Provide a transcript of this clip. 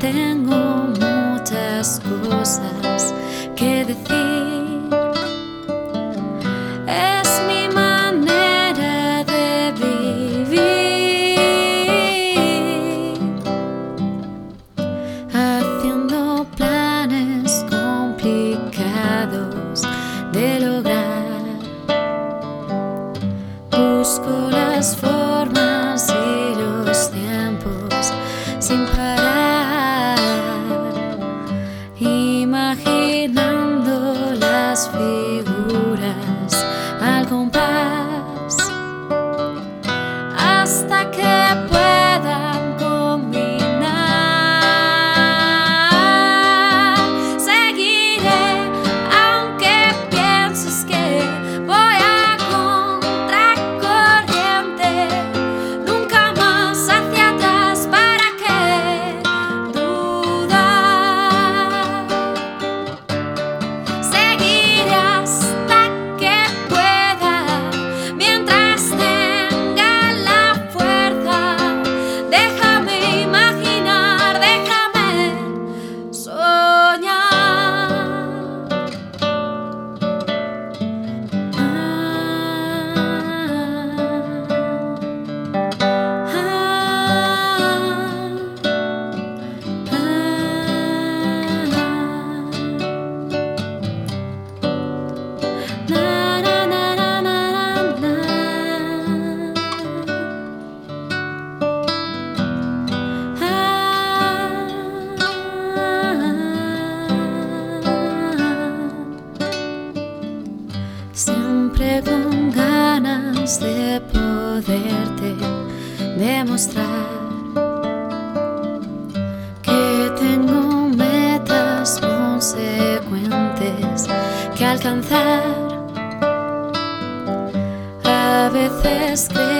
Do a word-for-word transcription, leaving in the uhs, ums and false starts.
tengo muchas cosas que decir. Es mi manera de vivir, haciendo planes complicados de lograr. Busco las formas y los tiempos sin parar, imaginando las figuras al compás, hasta que puedan combinar. Seguiré aunque pienses que voy a contracorriente, nunca más hacia atrás. ¿Para qué dudar? Seguiré hasta que pueda, mientras tenga la fuerza. Déjame imaginar, déjame soñar. Siempre con ganas de poderte demostrar que tengo metas consecuentes que alcanzar. A veces creo